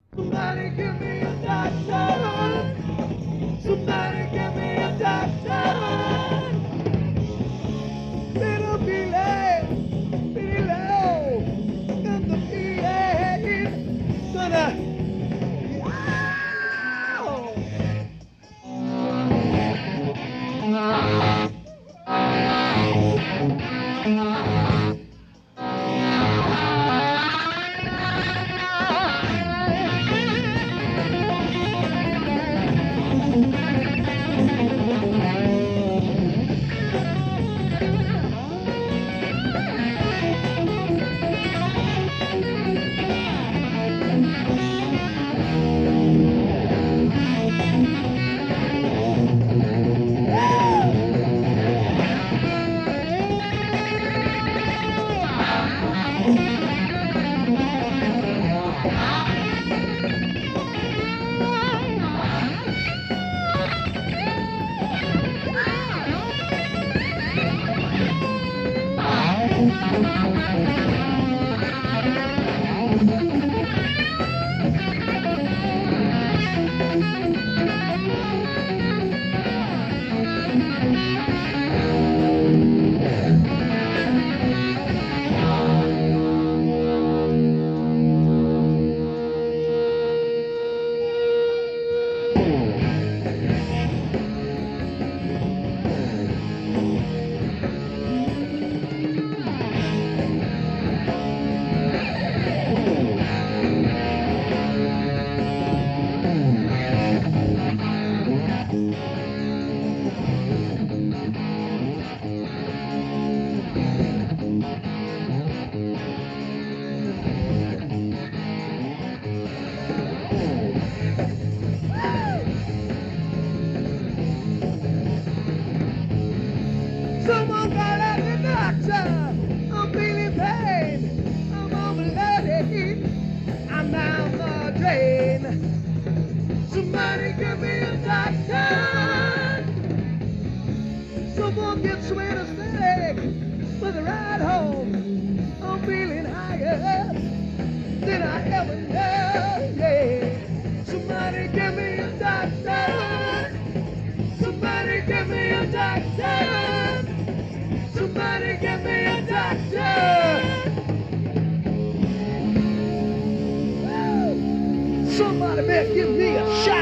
Somebody give me a doctor. Somebody give me a doctor. Little Billy low, and the PA is gonna. Someone got at the doctor. I'm feeling pain. I'm overloaded. I'm down the drain. Somebody give me a doctor. Someone gets me to stay with a ride home. I'm feeling higher than I ever know. Yeah. Somebody give me a doctor. Somebody give me a doctor. Somebody give me a doctor. Woo! Somebody better give me a shot.